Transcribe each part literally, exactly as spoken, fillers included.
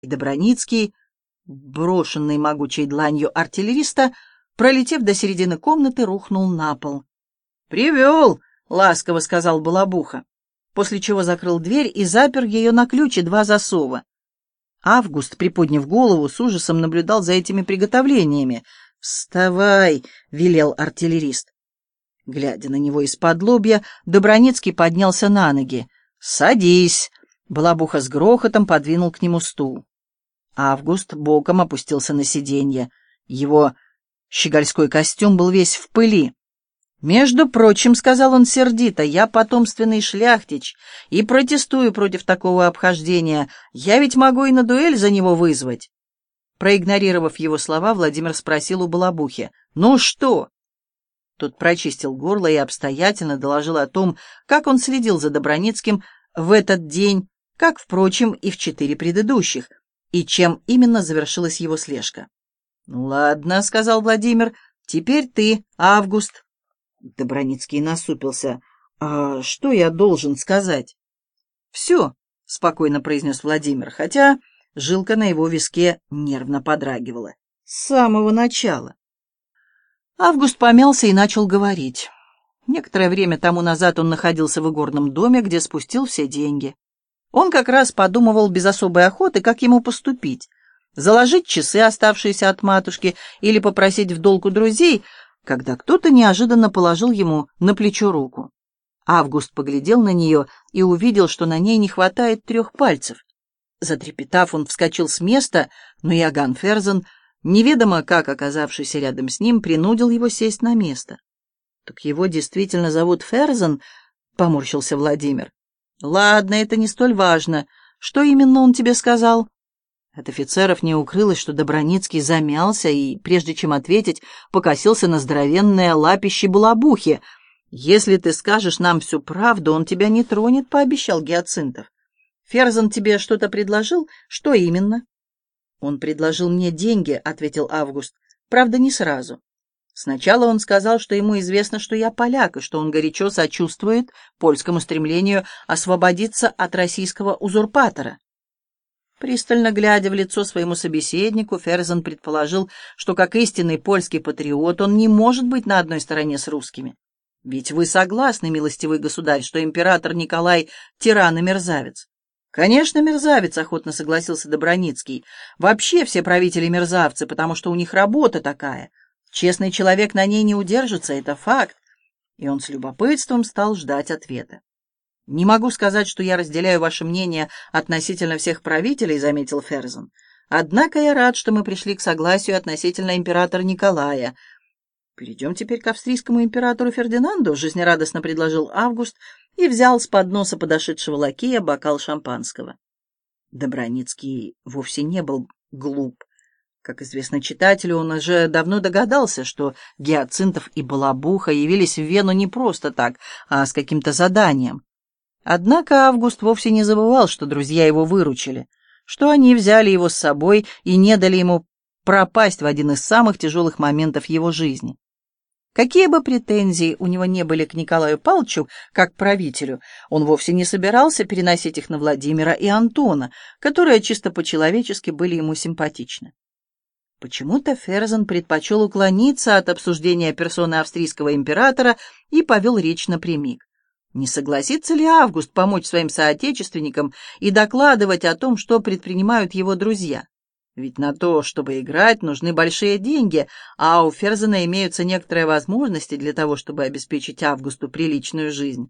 Добраницкий, брошенный могучей дланью артиллериста, пролетев до середины комнаты, рухнул на пол. «Привел!» — ласково сказал Балабуха, после чего закрыл дверь и запер ее на ключ и два засова. Август, приподняв голову, с ужасом наблюдал за этими приготовлениями. «Вставай!» — велел артиллерист. Глядя на него из-под лобья, Добраницкий поднялся на ноги. «Садись!» — Балабуха с грохотом подвинул к нему стул. Август боком опустился на сиденье. Его щегольской костюм был весь в пыли. «Между прочим, — сказал он сердито, — я потомственный шляхтич и протестую против такого обхождения. Я ведь могу и на дуэль за него вызвать». Проигнорировав его слова, Владимир спросил у Балабухи: «Ну что?» Тот прочистил горло и обстоятельно доложил о том, как он следил за Добраницким в этот день, как, впрочем, и в четыре предыдущих, и чем именно завершилась его слежка. «Ну ладно, — сказал Владимир, — теперь ты, Август». Добраницкий насупился. «А что я должен сказать?» «Все», — спокойно произнес Владимир, хотя жилка на его виске нервно подрагивала. «С самого начала». Август помялся и начал говорить. Некоторое время тому назад он находился в игорном доме, где спустил все деньги. Он как раз подумывал без особой охоты, как ему поступить. Заложить часы, оставшиеся от матушки, или попросить в долг у друзей, когда кто-то неожиданно положил ему на плечо руку. Август поглядел на нее и увидел, что на ней не хватает трех пальцев. Затрепетав, он вскочил с места, но Иоганн Ферзен, неведомо как оказавшийся рядом с ним, принудил его сесть на место. «Так его действительно зовут Ферзен?» — поморщился Владимир. «Ладно, это не столь важно. Что именно он тебе сказал?» От офицеров не укрылось, что Добраницкий замялся и, прежде чем ответить, покосился на здоровенное лапище Балабухи. «Если ты скажешь нам всю правду, он тебя не тронет», — пообещал Гиацинтов. «Ферзен тебе что-то предложил? Что именно?» «Он предложил мне деньги», — ответил Август. «Правда, не сразу. Сначала он сказал, что ему известно, что я поляк, и что он горячо сочувствует польскому стремлению освободиться от российского узурпатора». Пристально глядя в лицо своему собеседнику, Ферзен предположил, что как истинный польский патриот он не может быть на одной стороне с русскими. «Ведь вы согласны, милостивый государь, что император Николай — тиран и мерзавец?» «Конечно, мерзавец», — охотно согласился Добраницкий. «Вообще все правители мерзавцы, потому что у них работа такая. Честный человек на ней не удержится, это факт». И он с любопытством стал ждать ответа. «Не могу сказать, что я разделяю ваше мнение относительно всех правителей», — заметил Ферзен. «Однако я рад, что мы пришли к согласию относительно императора Николая». «Перейдем теперь к австрийскому императору Фердинанду», — жизнерадостно предложил Август и взял с подноса подошедшего лакея бокал шампанского. Добраницкий вовсе не был глуп. Как известно читателю, он уже давно догадался, что Гиацинтов и Балабуха явились в Вену не просто так, а с каким-то заданием. Однако Август вовсе не забывал, что друзья его выручили, что они взяли его с собой и не дали ему пропасть в один из самых тяжелых моментов его жизни. Какие бы претензии у него не были к Николаю Павловичу, как правителю, он вовсе не собирался переносить их на Владимира и Антона, которые чисто по-человечески были ему симпатичны. Почему-то Ферзен предпочел уклониться от обсуждения персоны австрийского императора и повел речь напрямик. Не согласится ли Август помочь своим соотечественникам и докладывать о том, что предпринимают его друзья? Ведь на то, чтобы играть, нужны большие деньги, а у Ферзена имеются некоторые возможности для того, чтобы обеспечить Августу приличную жизнь.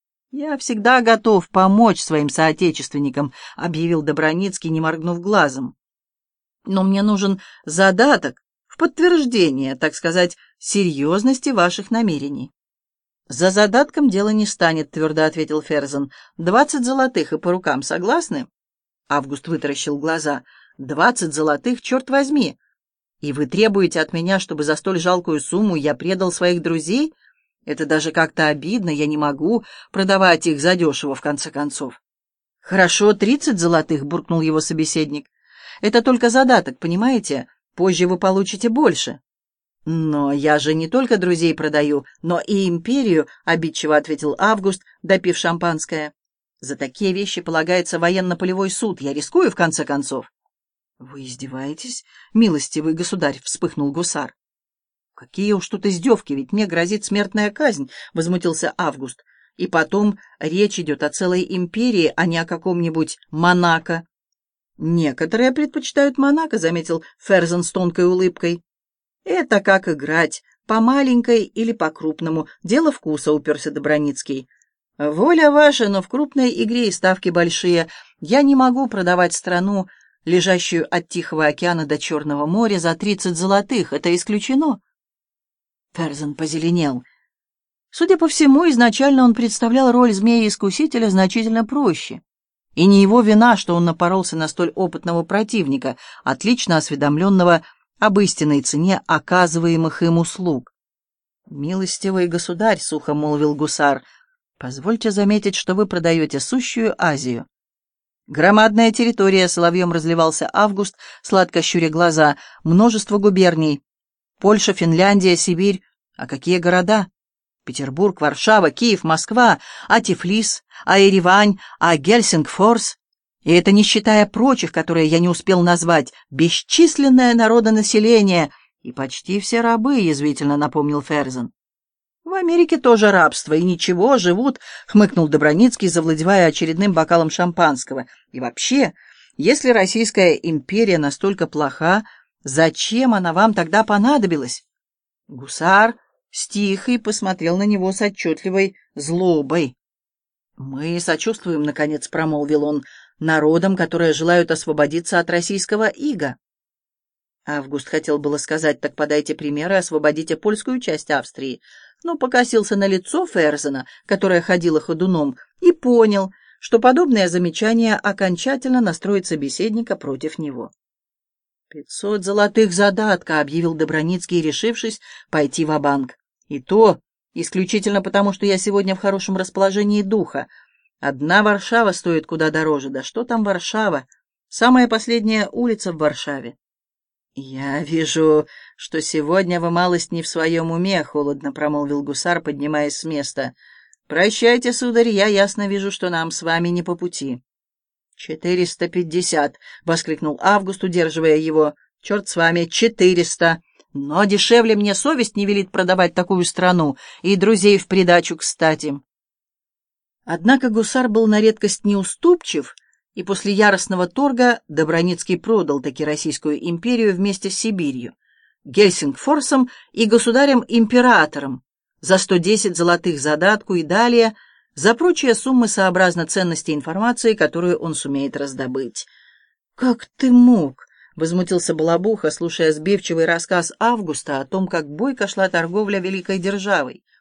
«Я всегда готов помочь своим соотечественникам», — объявил Добраницкий, не моргнув глазом. «Но мне нужен задаток в подтверждение, так сказать, серьезности ваших намерений». «За задатком дело не станет», — твердо ответил Ферзен. «Двадцать золотых и по рукам, согласны?» Август вытаращил глаза. «Двадцать золотых, черт возьми! И вы требуете от меня, чтобы за столь жалкую сумму я предал своих друзей? Это даже как-то обидно, я не могу продавать их задешево, в конце концов». «Хорошо, тридцать золотых», — буркнул его собеседник. «Это только задаток, понимаете? Позже вы получите больше». «Но я же не только друзей продаю, но и империю», — обидчиво ответил Август, допив шампанское. «За такие вещи полагается военно-полевой суд. Я рискую, в конце концов». «Вы издеваетесь, милостивый государь?» — вспыхнул гусар. «Какие уж тут издевки, ведь мне грозит смертная казнь», — возмутился Август. «И потом речь идет о целой империи, а не о каком-нибудь Монако». «Некоторые предпочитают Монако», — заметил Ферзен с тонкой улыбкой. «Это как играть, по маленькой или по крупному. Дело вкуса», — уперся Добраницкий. «Воля ваша, но в крупной игре и ставки большие. Я не могу продавать страну, лежащую от Тихого океана до Черного моря, за тридцать золотых. Это исключено». Ферзен позеленел. Судя по всему, изначально он представлял роль змея-искусителя значительно проще. И не его вина, что он напоролся на столь опытного противника, отлично осведомленного об истинной цене оказываемых им услуг. «Милостивый государь», — сухо молвил гусар, — «позвольте заметить, что вы продаете сущую Азию». «Громадная территория», — соловьем разливался Август, сладко щуря глаза, — «множество губерний. Польша, Финляндия, Сибирь. А какие города? Петербург, Варшава, Киев, Москва, а Тифлис, а Еревань, а Гельсингфорс. И это не считая прочих, которые я не успел назвать. Бесчисленное народонаселение и почти все рабы», — язвительно напомнил Ферзен. «В Америке тоже рабство, и ничего, живут», — хмыкнул Добраницкий, завладевая очередным бокалом шампанского. «И вообще, если Российская империя настолько плоха, зачем она вам тогда понадобилась?» Гусар стих и посмотрел на него с отчетливой злобой. «Мы сочувствуем, — наконец промолвил он, — народам, которые желают освободиться от российского ига». Август хотел было сказать: «Так подайте примеры, освободите польскую часть Австрии», но покосился на лицо Ферзена, которое ходило ходуном, и понял, что подобное замечание окончательно настроит собеседника против него. «Пятьсот золотых задатка», — объявил Добраницкий, решившись пойти ва-банк. «И то исключительно потому, что я сегодня в хорошем расположении духа. Одна Варшава стоит куда дороже. Да что там Варшава? Самая последняя улица в Варшаве». «Я вижу, что сегодня вы малость не в своем уме», — холодно промолвил гусар, поднимаясь с места. «Прощайте, сударь, я ясно вижу, что нам с вами не по пути». «Четыреста пятьдесят!» — воскликнул Август, удерживая его. «Черт с вами, четыреста! Но дешевле мне совесть не велит продавать такую страну, и друзей в придачу, кстати». Однако гусар был на редкость неуступчив, и после яростного торга Добраницкий продал таки Российскую империю вместе с Сибирью, Гельсингфорсом и государем-императором за сто десять золотых задатку и далее за прочие суммы сообразно ценности информации, которую он сумеет раздобыть. «Как ты мог?» — возмутился Балабуха, слушая сбивчивый рассказ Августа о том, как бойко шла торговля великой державой.